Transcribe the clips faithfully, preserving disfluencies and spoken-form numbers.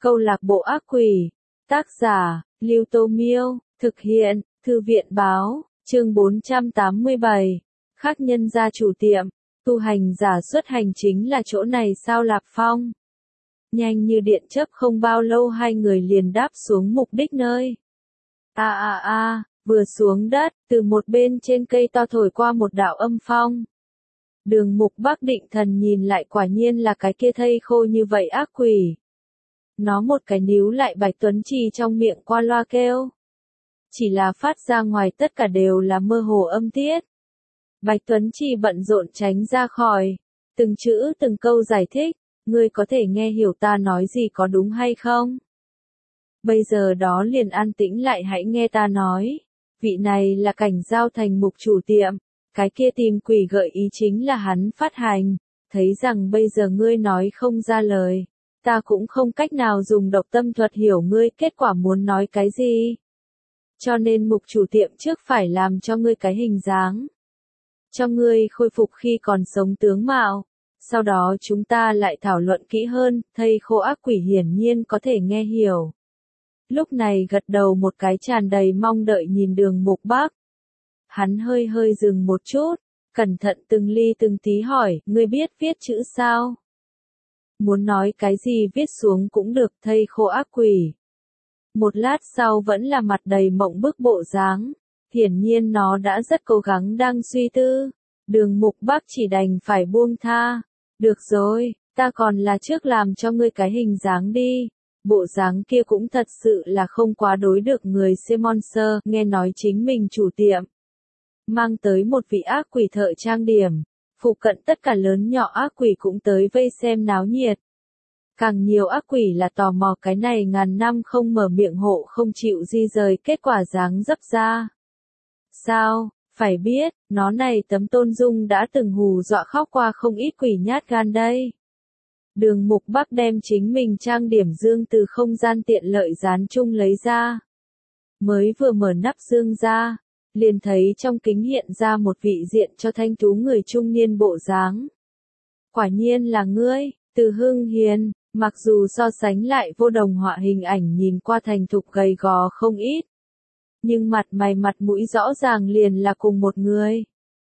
Câu lạc bộ ác quỷ. Tác giả, Lưu Tô Miêu. Thực hiện, Thư viện Báo. Chương bốn trăm tám mươi bảy. Khác nhân gia chủ tiệm. Tu hành giả xuất hành chính là chỗ này sao Lạp Phong? Nhanh như điện chớp không bao lâu hai người liền đáp xuống mục đích nơi. A a a, vừa xuống đất, từ một bên trên cây to thổi qua một đạo âm phong. Đường Mục Bắc định thần nhìn lại quả nhiên là cái kia thây khô như vậy ác quỷ. Nó một cái níu lại Bạch Tuấn Trì trong miệng qua loa kêu. Chỉ là phát ra ngoài tất cả đều là mơ hồ âm tiết. Bạch Tuấn Trì bận rộn tránh ra khỏi. Từng chữ từng câu giải thích, ngươi có thể nghe hiểu ta nói gì có đúng hay không? Bây giờ đó liền an tĩnh lại hãy nghe ta nói. Vị này là Cảnh Giao Thành mục chủ tiệm. Cái kia tìm quỷ gợi ý chính là hắn phát hành. Thấy rằng bây giờ ngươi nói không ra lời. Ta cũng không cách nào dùng độc tâm thuật hiểu ngươi kết quả muốn nói cái gì. Cho nên mục chủ tiệm trước phải làm cho ngươi cái hình dáng. Cho ngươi khôi phục khi còn sống tướng mạo. Sau đó chúng ta lại thảo luận kỹ hơn, thây khô ác quỷ hiển nhiên có thể nghe hiểu. Lúc này gật đầu một cái tràn đầy mong đợi nhìn Đường Mục Bắc. Hắn hơi hơi dừng một chút, cẩn thận từng ly từng tí hỏi, ngươi biết viết chữ sao? Muốn nói cái gì viết xuống cũng được, thây khô ác quỷ. Một lát sau vẫn là mặt đầy mộng bức bộ dáng, hiển nhiên nó đã rất cố gắng đang suy tư. Đường Mục Bắc chỉ đành phải buông tha. Được rồi, ta còn là trước làm cho ngươi cái hình dáng đi. Bộ dáng kia cũng thật sự là không quá đối được người Semonser, nghe nói chính mình chủ tiệm. Mang tới một vị ác quỷ thợ trang điểm. Phụ cận tất cả lớn nhỏ ác quỷ cũng tới vây xem náo nhiệt. Càng nhiều ác quỷ là tò mò cái này ngàn năm không mở miệng hộ không chịu di rời kết quả dáng dấp ra. Sao, phải biết, nó này tấm tôn dung đã từng hù dọa khóc qua không ít quỷ nhát gan đây. Đường Mục Bắc đem chính mình trang điểm dương từ không gian tiện lợi dán chung lấy ra. Mới vừa mở nắp dương ra, liền thấy trong kính hiện ra một vị diện cho thanh tú người trung niên bộ dáng. Quả nhiên là ngươi, Từ Hưng Hiền, mặc dù so sánh lại Vô Đồng Họa hình ảnh nhìn qua thành thục gầy gò không ít. Nhưng mặt mày mặt mũi rõ ràng liền là cùng một người.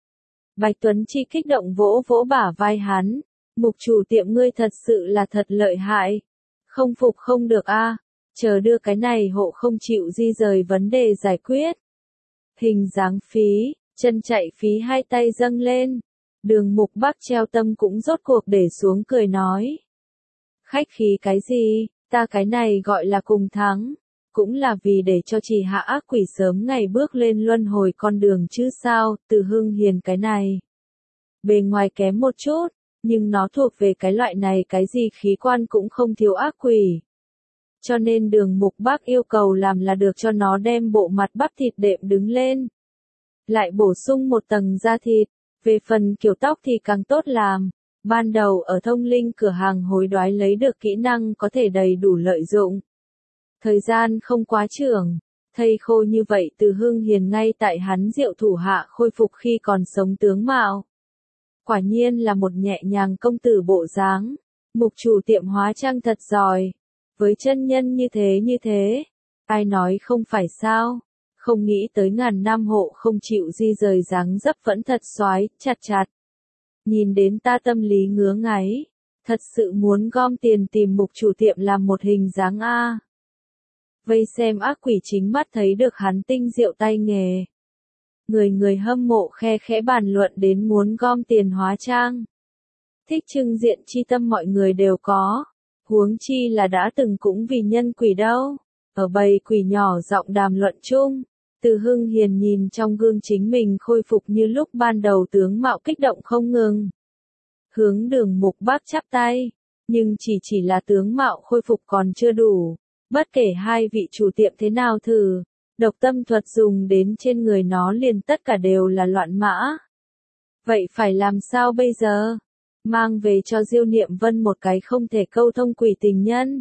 Bạch Tuấn Chi kích động vỗ vỗ bả vai hắn. Mục chủ tiệm ngươi thật sự là thật lợi hại. Không phục không được a, chờ đưa cái này hộ không chịu di rời vấn đề giải quyết. Hình dáng phí, chân chạy phí hai tay dâng lên. Đường Mục Bắc treo tâm cũng rốt cuộc để xuống cười nói. Khách khí cái gì, ta cái này gọi là cùng thắng. Cũng là vì để cho trì hạ ác quỷ sớm ngày bước lên luân hồi con đường chứ sao, Từ Hưng Hiền cái này. Bề ngoài kém một chút, nhưng nó thuộc về cái loại này cái gì khí quan cũng không thiếu ác quỷ. Cho nên Đường Mục Bắc yêu cầu làm là được cho nó đem bộ mặt bắp thịt đệm đứng lên. Lại bổ sung một tầng da thịt, về phần kiểu tóc thì càng tốt làm. Ban đầu ở Thông Linh cửa hàng hối đoái lấy được kỹ năng có thể đầy đủ lợi dụng. Thời gian không quá trường, thây khô như vậy Từ Hưng Hiền ngay tại hắn diệu thủ hạ khôi phục khi còn sống tướng mạo. Quả nhiên là một nhẹ nhàng công tử bộ dáng, mục chủ tiệm hóa trang thật giỏi, với chân nhân như thế như thế, ai nói không phải sao, không nghĩ tới ngàn năm hộ không chịu di rời dáng dấp vẫn thật xoái, chặt chặt. Nhìn đến ta tâm lý ngứa ngáy, thật sự muốn gom tiền tìm mục chủ tiệm làm một hình dáng A. Vây xem ác quỷ chính mắt thấy được hắn tinh diệu tay nghề. Người người hâm mộ khe khẽ bàn luận đến muốn gom tiền hóa trang. Thích trưng diện chi tâm mọi người đều có. Huống chi là đã từng cũng vì nhân quỷ đâu. Ở bầy quỷ nhỏ giọng đàm luận chung. Từ Hưng Hiền nhìn trong gương chính mình khôi phục như lúc ban đầu tướng mạo kích động không ngừng. Hướng Đường Mục Bắc chắp tay. Nhưng chỉ chỉ là tướng mạo khôi phục còn chưa đủ. Bất kể hai vị chủ tiệm thế nào thử. Độc tâm thuật dùng đến trên người nó liền tất cả đều là loạn mã. Vậy phải làm sao bây giờ? Mang về cho Diêu Niệm Vân một cái không thể câu thông quỷ tình nhân.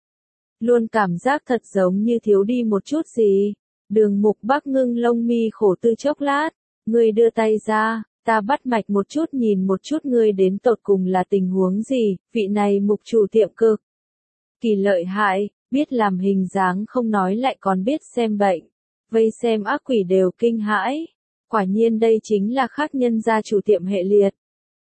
Luôn cảm giác thật giống như thiếu đi một chút gì. Đường Mục Bắc ngưng lông mi khổ tư chốc lát. Ngươi đưa tay ra, ta bắt mạch một chút nhìn một chút ngươi đến tột cùng là tình huống gì, vị này mục chủ tiệm cực kỳ lợi hại, biết làm hình dáng không nói lại còn biết xem bệnh. Vây xem ác quỷ đều kinh hãi. Quả nhiên đây chính là khác nhân gia chủ tiệm hệ liệt.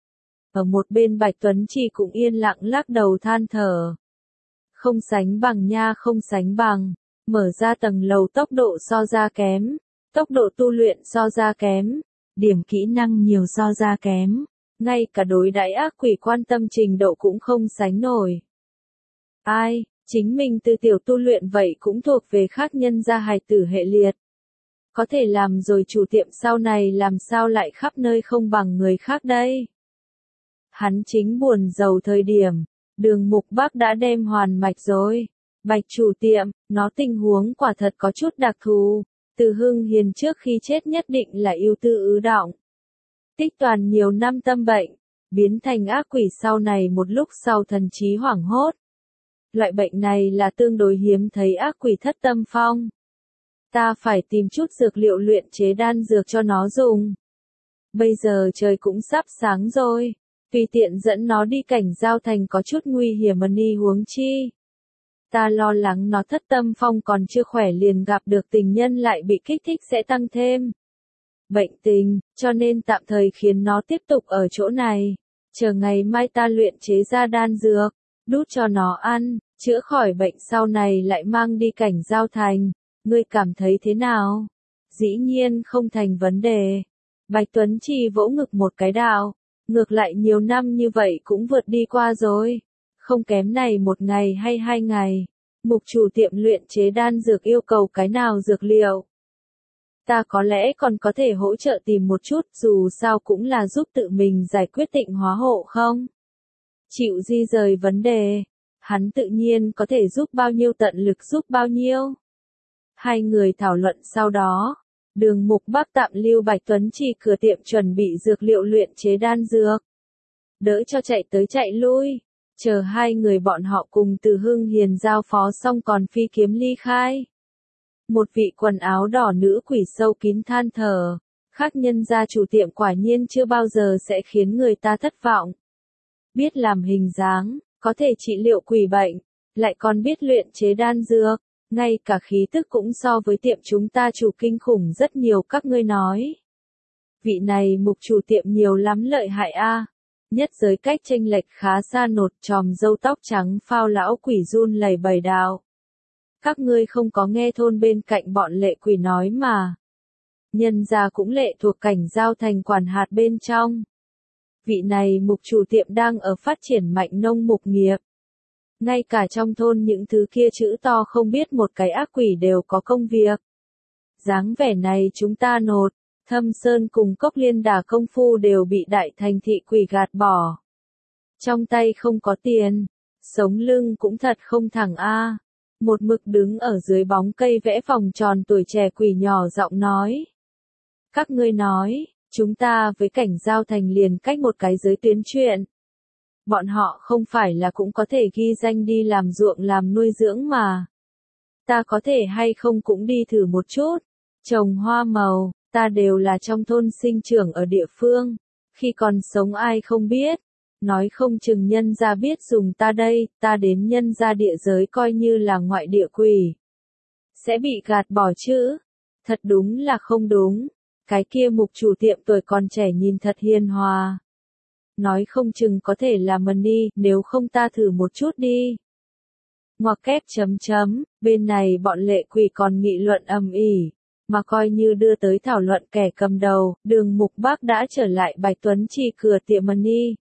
Ở một bên Bạch Tuấn Chi cũng yên lặng lắc đầu than thở. Không sánh bằng nha, không sánh bằng. Mở ra tầng lầu tốc độ so ra kém. Tốc độ tu luyện so ra kém. Điểm kỹ năng nhiều so ra kém. Ngay cả đối đãi ác quỷ quan tâm trình độ cũng không sánh nổi. Ai, chính mình từ tiểu tu luyện vậy cũng thuộc về khác nhân gia hài tử hệ liệt. Có thể làm rồi chủ tiệm sau này làm sao lại khắp nơi không bằng người khác đây. Hắn chính buồn giàu thời điểm, Đường Mục Bắc đã đem hoàn mạch rồi. Bạch chủ tiệm, nó tình huống quả thật có chút đặc thù. Từ Hưng Hiền trước khi chết nhất định là ưu tư ứ động. Tích toàn nhiều năm tâm bệnh, biến thành ác quỷ sau này một lúc sau thần trí hoảng hốt. Loại bệnh này là tương đối hiếm thấy ác quỷ thất tâm phong. Ta phải tìm chút dược liệu luyện chế đan dược cho nó dùng. Bây giờ trời cũng sắp sáng rồi, tùy tiện dẫn nó đi cảnh giao thành có chút nguy hiểm mà ni huống chi. Ta lo lắng nó thất tâm phong còn chưa khỏe liền gặp được tình nhân lại bị kích thích sẽ tăng thêm bệnh tình, cho nên tạm thời khiến nó tiếp tục ở chỗ này. Chờ ngày mai ta luyện chế ra đan dược, đút cho nó ăn, chữa khỏi bệnh sau này lại mang đi cảnh giao thành. Ngươi cảm thấy thế nào? Dĩ nhiên không thành vấn đề. Bạch Tuấn Chi vỗ ngực một cái đạo. Ngược lại nhiều năm như vậy cũng vượt đi qua rồi. Không kém này một ngày hay hai ngày. Mục chủ tiệm luyện chế đan dược yêu cầu cái nào dược liệu? Ta có lẽ còn có thể hỗ trợ tìm một chút, dù sao cũng là giúp tự mình giải quyết tịnh hóa hộ không? Chịu di rời vấn đề, hắn tự nhiên có thể giúp bao nhiêu tận lực giúp bao nhiêu. Hai người thảo luận sau đó, Đường Mục Bắc tạm lưu Bạch Tuấn Chi cửa tiệm chuẩn bị dược liệu luyện chế đan dược. Đỡ cho chạy tới chạy lui, chờ hai người bọn họ cùng Từ Hưng Hiền giao phó xong còn phi kiếm ly khai. Một vị quần áo đỏ nữ quỷ sâu kín than thở, khác nhân gia chủ tiệm quả nhiên chưa bao giờ sẽ khiến người ta thất vọng. Biết làm hình dáng, có thể trị liệu quỷ bệnh, lại còn biết luyện chế đan dược, ngay cả khí tức cũng so với tiệm chúng ta chủ kinh khủng rất nhiều các ngươi nói. Vị này mục chủ tiệm nhiều lắm lợi hại a. Nhất giới cách chênh lệch khá xa nột tròm râu tóc trắng phao lão quỷ run lẩy bẩy đạo. Các ngươi không có nghe thôn bên cạnh bọn lệ quỷ nói mà. Nhân gia cũng lệ thuộc cảnh giao thành quản hạt bên trong. Vị này mục chủ tiệm đang ở phát triển mạnh nông mục nghiệp. Ngay cả trong thôn những thứ kia chữ to không biết một cái ác quỷ đều có công việc. Dáng vẻ này chúng ta nột, Thâm Sơn cùng Cốc Liên Đà công phu đều bị đại thành thị quỷ gạt bỏ. Trong tay không có tiền, sống lưng cũng thật không thẳng a. Một mực đứng ở dưới bóng cây vẽ vòng tròn tuổi trẻ quỷ nhỏ giọng nói. Các ngươi nói, chúng ta với cảnh giao thành liền cách một cái giới tuyến chuyện. Bọn họ không phải là cũng có thể ghi danh đi làm ruộng làm nuôi dưỡng mà. Ta có thể hay không cũng đi thử một chút. Trồng hoa màu, ta đều là trong thôn sinh trưởng ở địa phương. Khi còn sống ai không biết. Nói không chừng nhân gia biết dùng ta đây, ta đến nhân gia địa giới coi như là ngoại địa quỷ. Sẽ bị gạt bỏ chứ? Thật đúng là không đúng. Cái kia mục chủ tiệm tuổi còn trẻ nhìn thật hiền hòa. Nói không chừng có thể là money, nếu không ta thử một chút đi. Ngoặc kép chấm chấm, bên này bọn lệ quỷ còn nghị luận ầm ĩ, mà coi như đưa tới thảo luận kẻ cầm đầu, Đường Mục Bắc đã trở lại Bạch Tuấn Chi cửa tiệm money.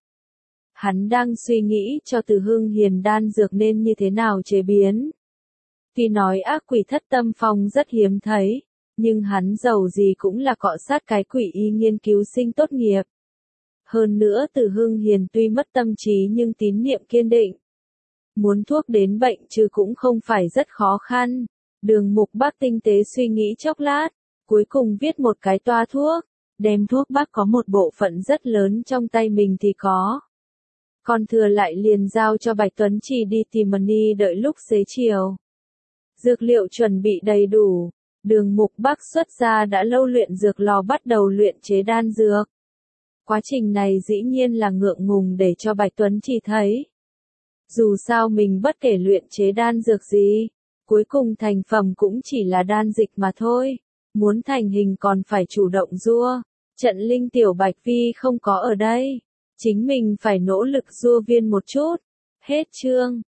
Hắn đang suy nghĩ cho Từ Hưng Hiền đan dược nên như thế nào chế biến. Tuy nói ác quỷ thất tâm phong rất hiếm thấy, nhưng hắn giàu gì cũng là cọ sát cái quỷ y nghiên cứu sinh tốt nghiệp. Hơn nữa Từ Hưng Hiền tuy mất tâm trí nhưng tín niệm kiên định. Muốn thuốc đến bệnh chứ cũng không phải rất khó khăn. Đường Mục Bắc tinh tế suy nghĩ chốc lát, cuối cùng viết một cái toa thuốc, đem thuốc bắc có một bộ phận rất lớn trong tay mình thì có. Còn thừa lại liền giao cho Bạch Tuấn Chi đi tìm money đợi lúc xế chiều. Dược liệu chuẩn bị đầy đủ, Đường Mục Bắc xuất ra đã lâu luyện dược lò bắt đầu luyện chế đan dược. Quá trình này dĩ nhiên là ngượng ngùng để cho Bạch Tuấn Chi thấy. Dù sao mình bất kể luyện chế đan dược gì, cuối cùng thành phẩm cũng chỉ là đan dịch mà thôi. Muốn thành hình còn phải chủ động rua. Trận linh tiểu Bạch Vi không có ở đây. Chính mình phải nỗ lực rua viên một chút. Hết chương.